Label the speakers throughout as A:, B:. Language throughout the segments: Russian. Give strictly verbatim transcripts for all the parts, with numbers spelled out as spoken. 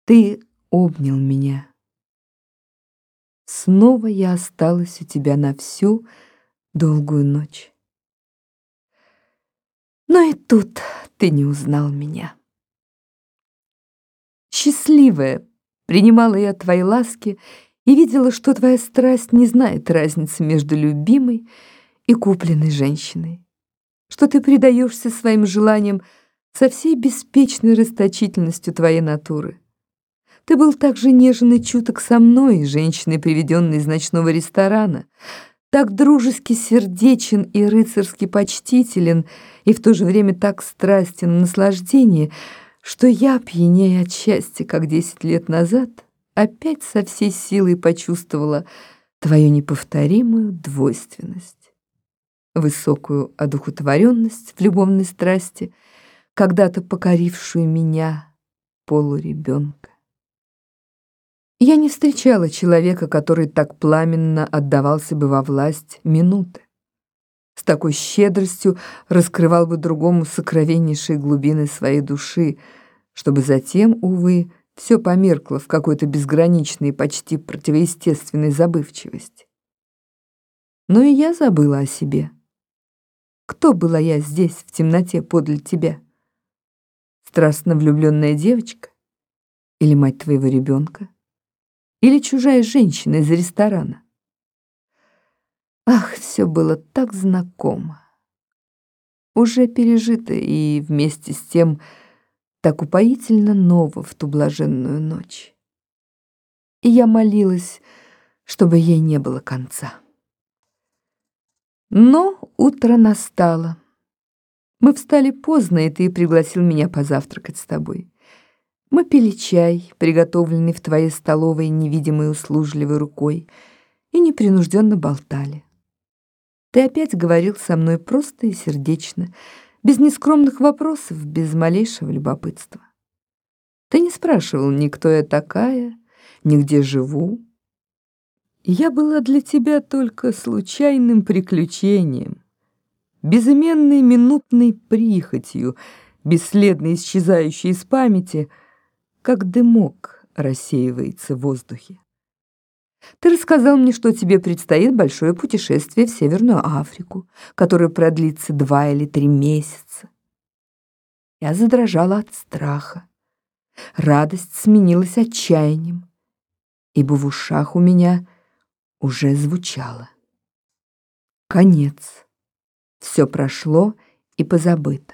A: Ты обнял меня. Снова я осталась у тебя на всю долгую ночь. Но и тут ты не узнал меня. Счастливая принимала я твои ласки и видела, что твоя страсть не знает разницы между любимой и купленной женщиной, что ты предаешься своим желаниям со всей беспечной расточительностью твоей натуры. Ты был так же нежен и чуток со мной, женщиной, приведенной из ночного ресторана, так дружески сердечен и рыцарски почтителен, и в то же время так страстен в наслаждении, что я, пьянея от счастья, как десять лет назад, опять со всей силой почувствовала твою неповторимую двойственность, высокую одухотворенность в любовной страсти, когда-то покорившую меня, полуребенка. Я не встречала человека, который так пламенно отдавался бы во власть минуты, с такой щедростью раскрывал бы другому сокровеннейшие глубины своей души, чтобы затем, увы, все померкло в какой-то безграничной, почти противоестественной забывчивости. Но и я забыла о себе. Кто была я здесь, в темноте, подле тебя? Страстно влюбленная девочка? Или мать твоего ребенка? Или чужая женщина из ресторана? Ах, все было так знакомо. Уже пережито и вместе с тем так упоительно ново в ту блаженную ночь. И я молилась, чтобы ей не было конца. Но утро настало. Мы встали поздно, и ты пригласил меня позавтракать с тобой. Мы пили чай, приготовленный в твоей столовой невидимой услужливой рукой, и непринужденно болтали. Ты опять говорил со мной просто и сердечно, без нескромных вопросов, без малейшего любопытства. Ты не спрашивал ни кто я такая, ни где живу. Я была для тебя только случайным приключением, безыменной минутной прихотью, бесследно исчезающей из памяти, как дымок рассеивается в воздухе. Ты рассказал мне, что тебе предстоит большое путешествие в Северную Африку, которое продлится два или три месяца. Я задрожала от страха. Радость сменилась отчаянием, ибо в ушах у меня уже звучало: конец. Все прошло и позабыто.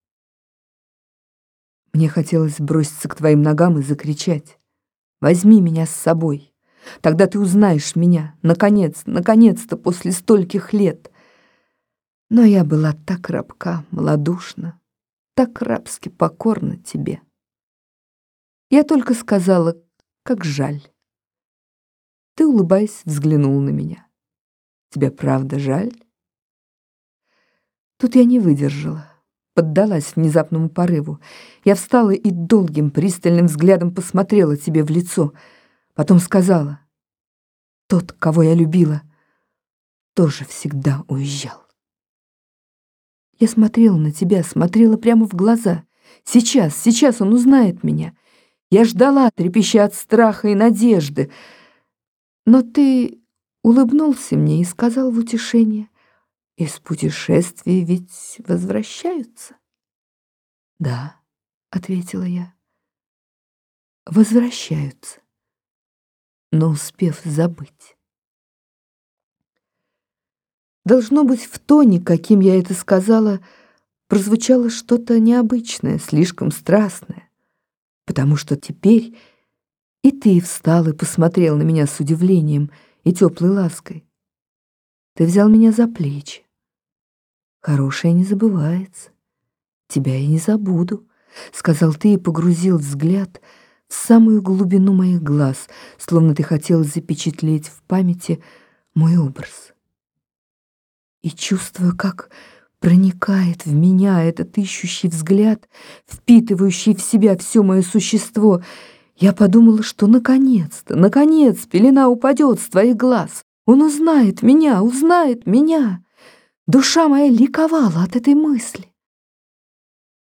A: Мне хотелось броситься к твоим ногам и закричать: возьми меня с собой. Тогда ты узнаешь меня, наконец, наконец-то, после стольких лет. Но я была так рабка, малодушна, так рабски покорна тебе. Я только сказала: как жаль. Ты, улыбаясь, взглянул на меня. Тебе правда жаль? Тут я не выдержала, поддалась внезапному порыву. Я встала и долгим пристальным взглядом посмотрела тебе в лицо. Потом сказала: тот, кого я любила, тоже всегда уезжал. Я смотрела на тебя, смотрела прямо в глаза. Сейчас, сейчас он узнает меня. Я ждала, трепеща от страха и надежды. Но ты улыбнулся мне и сказал в утешение: из путешествий ведь возвращаются. Да, ответила я, возвращаются, но успев забыть. Должно быть, в тоне, каким я это сказала, прозвучало что-то необычное, слишком страстное, потому что теперь и ты встал и посмотрел на меня с удивлением и теплой лаской. Ты взял меня за плечи. Хорошее не забывается. Тебя я не забуду, сказал ты и погрузил взгляд в самую глубину моих глаз, словно ты хотел запечатлеть в памяти мой образ. И чувствуя, как проникает в меня этот ищущий взгляд, впитывающий в себя все мое существо, я подумала, что наконец-то, наконец пелена упадет с твоих глаз. Он узнает меня, узнает меня. Душа моя ликовала от этой мысли.